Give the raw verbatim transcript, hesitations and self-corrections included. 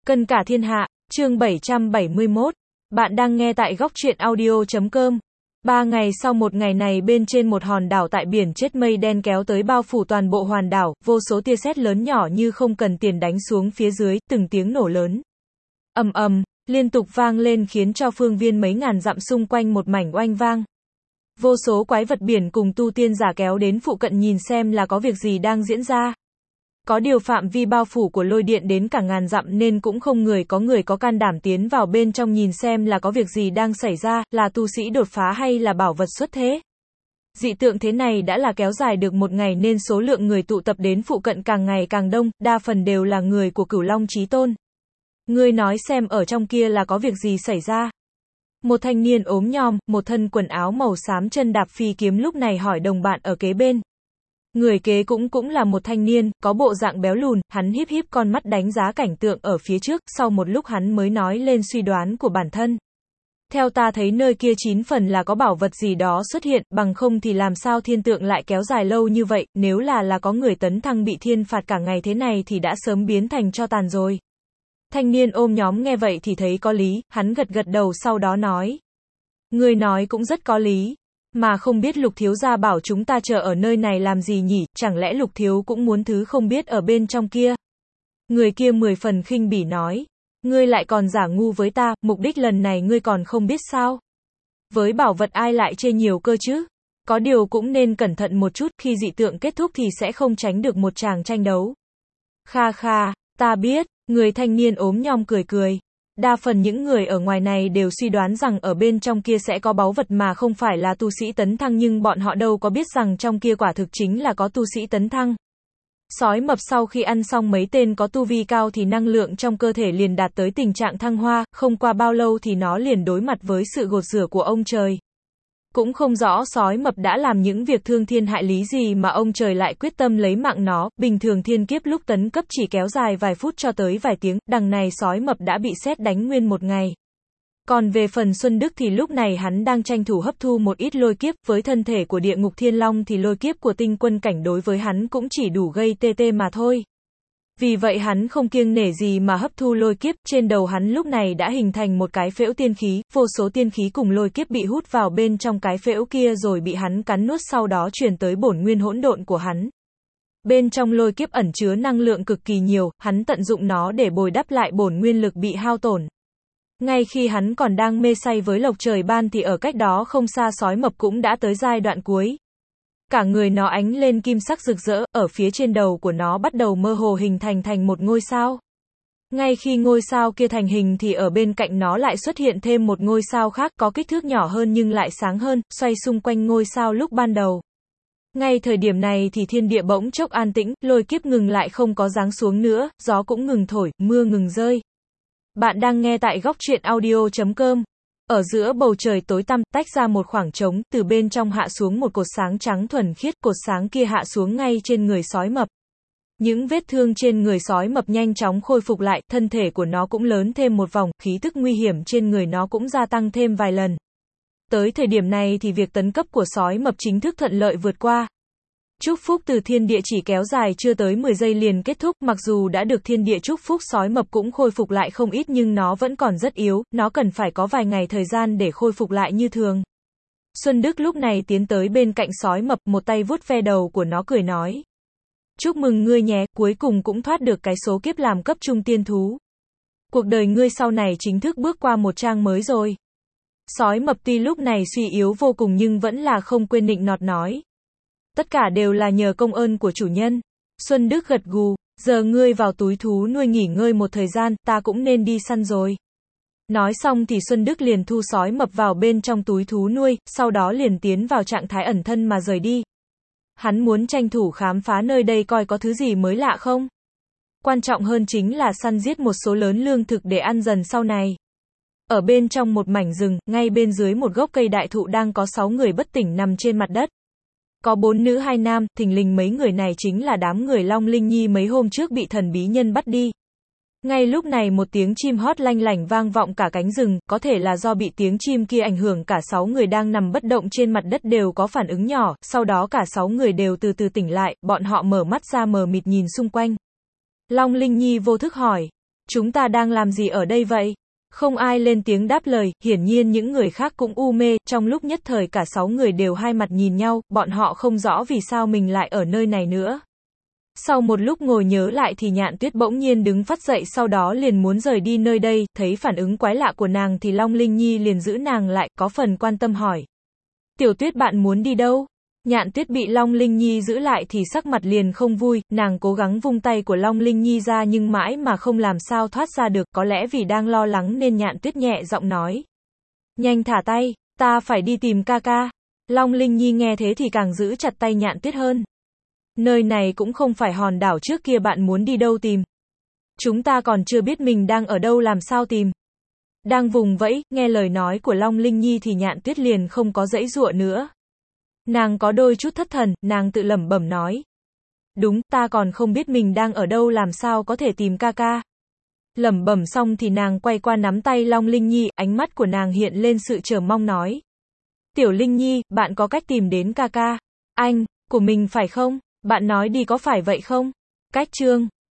Cân cả thiên hạ, chương bảy trăm bảy mươi mốt. Bạn đang nghe tại góc truyện audio chấm com. Ba ngày sau một ngày này bên trên một hòn đảo tại biển chết mây đen kéo tới bao phủ toàn bộ hòn đảo, vô số tia sét lớn nhỏ như không cần tiền đánh xuống phía dưới, từng tiếng nổ lớn. Ầm ầm, liên tục vang lên khiến cho phương viên mấy ngàn dặm xung quanh một mảnh oanh vang. Vô số quái vật biển cùng tu tiên giả kéo đến phụ cận nhìn xem là có việc gì đang diễn ra. Có điều phạm vi bao phủ của lôi điện đến cả ngàn dặm nên cũng không người có người có can đảm tiến vào bên trong nhìn xem là có việc gì đang xảy ra, là tu sĩ đột phá hay là bảo vật xuất thế. Dị tượng thế này đã là kéo dài được một ngày nên số lượng người tụ tập đến phụ cận càng ngày càng đông, đa phần đều là người của Cửu Long Chí Tôn. Ngươi nói xem ở trong kia là có việc gì xảy ra? Một thanh niên ốm nhom, một thân quần áo màu xám chân đạp phi kiếm lúc này hỏi đồng bạn ở kế bên. Người kế cũng cũng là một thanh niên, có bộ dạng béo lùn, hắn híp híp con mắt đánh giá cảnh tượng ở phía trước, sau một lúc hắn mới nói lên suy đoán của bản thân. Theo ta thấy nơi kia chín phần là có bảo vật gì đó xuất hiện, bằng không thì làm sao thiên tượng lại kéo dài lâu như vậy, nếu là là có người tấn thăng bị thiên phạt cả ngày thế này thì đã sớm biến thành tro tàn rồi. Thanh niên ôm nhóm nghe vậy thì thấy có lý, hắn gật gật đầu sau đó nói. Người nói cũng rất có lý. Mà không biết Lục thiếu gia bảo chúng ta chờ ở nơi này làm gì nhỉ, chẳng lẽ Lục thiếu cũng muốn thứ không biết ở bên trong kia? Người kia mười phần khinh bỉ nói. Ngươi lại còn giả ngu với ta, mục đích lần này ngươi còn không biết sao? Với bảo vật ai lại chê nhiều cơ chứ? Có điều cũng nên cẩn thận một chút, khi dị tượng kết thúc thì sẽ không tránh được một tràng tranh đấu. Kha kha, ta biết, người thanh niên ốm nhom cười cười. Đa phần những người ở ngoài này đều suy đoán rằng ở bên trong kia sẽ có báu vật mà không phải là tu sĩ tấn thăng, nhưng bọn họ đâu có biết rằng trong kia quả thực chính là có tu sĩ tấn thăng. Sói mập sau khi ăn xong mấy tên có tu vi cao thì năng lượng trong cơ thể liền đạt tới tình trạng thăng hoa, không qua bao lâu thì nó liền đối mặt với sự gột rửa của ông trời. Cũng không rõ sói mập đã làm những việc thương thiên hại lý gì mà ông trời lại quyết tâm lấy mạng nó, bình thường thiên kiếp lúc tấn cấp chỉ kéo dài vài phút cho tới vài tiếng, đằng này sói mập đã bị sét đánh nguyên một ngày. Còn về phần Xuân Đức thì lúc này hắn đang tranh thủ hấp thu một ít lôi kiếp, với thân thể của địa ngục thiên long thì lôi kiếp của tinh quân cảnh đối với hắn cũng chỉ đủ gây tê tê mà thôi. Vì vậy hắn không kiêng nể gì mà hấp thu lôi kiếp, trên đầu hắn lúc này đã hình thành một cái phễu tiên khí, vô số tiên khí cùng lôi kiếp bị hút vào bên trong cái phễu kia rồi bị hắn cắn nuốt, sau đó truyền tới bổn nguyên hỗn độn của hắn. Bên trong lôi kiếp ẩn chứa năng lượng cực kỳ nhiều, hắn tận dụng nó để bồi đắp lại bổn nguyên lực bị hao tổn. Ngay khi hắn còn đang mê say với lộc trời ban thì ở cách đó không xa sói mập cũng đã tới giai đoạn cuối. Cả người nó ánh lên kim sắc rực rỡ, ở phía trên đầu của nó bắt đầu mơ hồ hình thành thành một ngôi sao. Ngay khi ngôi sao kia thành hình thì ở bên cạnh nó lại xuất hiện thêm một ngôi sao khác có kích thước nhỏ hơn nhưng lại sáng hơn, xoay xung quanh ngôi sao lúc ban đầu. Ngay thời điểm này thì thiên địa bỗng chốc an tĩnh, lôi kiếp ngừng lại không có giáng xuống nữa, gió cũng ngừng thổi, mưa ngừng rơi. Bạn đang nghe tại góc truyện audio chấm com. Ở giữa bầu trời tối tăm, tách ra một khoảng trống, từ bên trong hạ xuống một cột sáng trắng thuần khiết, cột sáng kia hạ xuống ngay trên người sói mập. Những vết thương trên người sói mập nhanh chóng khôi phục lại, thân thể của nó cũng lớn thêm một vòng, khí tức nguy hiểm trên người nó cũng gia tăng thêm vài lần. Tới thời điểm này thì việc tấn cấp của sói mập chính thức thuận lợi vượt qua. Chúc phúc từ thiên địa chỉ kéo dài chưa tới mười giây liền kết thúc, mặc dù đã được thiên địa chúc phúc sói mập cũng khôi phục lại không ít nhưng nó vẫn còn rất yếu, nó cần phải có vài ngày thời gian để khôi phục lại như thường. Xuân Đức lúc này tiến tới bên cạnh sói mập, một tay vuốt ve đầu của nó cười nói. Chúc mừng ngươi nhé, cuối cùng cũng thoát được cái số kiếp làm cấp trung tiên thú. Cuộc đời ngươi sau này chính thức bước qua một trang mới rồi. Sói mập tuy lúc này suy yếu vô cùng nhưng vẫn là không quên nịnh nọt nói. Tất cả đều là nhờ công ơn của chủ nhân. Xuân Đức gật gù, giờ ngươi vào túi thú nuôi nghỉ ngơi một thời gian, ta cũng nên đi săn rồi. Nói xong thì Xuân Đức liền thu sói mập vào bên trong túi thú nuôi, sau đó liền tiến vào trạng thái ẩn thân mà rời đi. Hắn muốn tranh thủ khám phá nơi đây coi có thứ gì mới lạ không. Quan trọng hơn chính là săn giết một số lớn lương thực để ăn dần sau này. Ở bên trong một mảnh rừng, ngay bên dưới một gốc cây đại thụ đang có sáu người bất tỉnh nằm trên mặt đất. Có bốn nữ hai nam, thình lình mấy người này chính là đám người Long Linh Nhi mấy hôm trước bị thần bí nhân bắt đi. Ngay lúc này một tiếng chim hót lanh lảnh vang vọng cả cánh rừng, có thể là do bị tiếng chim kia ảnh hưởng cả sáu người đang nằm bất động trên mặt đất đều có phản ứng nhỏ, sau đó cả sáu người đều từ từ tỉnh lại, bọn họ mở mắt ra mờ mịt nhìn xung quanh. Long Linh Nhi vô thức hỏi, Chúng ta đang làm gì ở đây vậy? Không ai lên tiếng đáp lời, hiển nhiên những người khác cũng u mê, trong lúc nhất thời cả sáu người đều hai mặt nhìn nhau, bọn họ không rõ vì sao mình lại ở nơi này nữa. Sau một lúc ngồi nhớ lại thì Nhạn Tuyết bỗng nhiên đứng phắt dậy, sau đó liền muốn rời đi nơi đây, thấy phản ứng quái lạ của nàng thì Long Linh Nhi liền giữ nàng lại, có phần quan tâm hỏi. Tiểu Tuyết bạn muốn đi đâu? Nhạn Tuyết bị Long Linh Nhi giữ lại thì sắc mặt liền không vui, nàng cố gắng vung tay của Long Linh Nhi ra nhưng mãi mà không làm sao thoát ra được, có lẽ vì đang lo lắng nên Nhạn Tuyết nhẹ giọng nói. Nhanh thả tay, ta phải đi tìm ca ca. Long Linh Nhi nghe thế thì càng giữ chặt tay Nhạn Tuyết hơn. Nơi này cũng không phải hòn đảo trước kia, bạn muốn đi đâu tìm? Chúng ta còn chưa biết mình đang ở đâu làm sao tìm? Đang vùng vẫy, nghe lời nói của Long Linh Nhi thì Nhạn Tuyết liền không có giãy giụa nữa. Nàng có đôi chút thất thần, nàng tự lẩm bẩm nói. Đúng, ta còn không biết mình đang ở đâu làm sao có thể tìm ca ca. Lẩm bẩm xong thì nàng quay qua nắm tay Long Linh Nhi, ánh mắt của nàng hiện lên sự chờ mong nói. Tiểu Linh Nhi, bạn có cách tìm đến ca ca. Anh, của mình phải không? Bạn nói đi có phải vậy không? Cách chương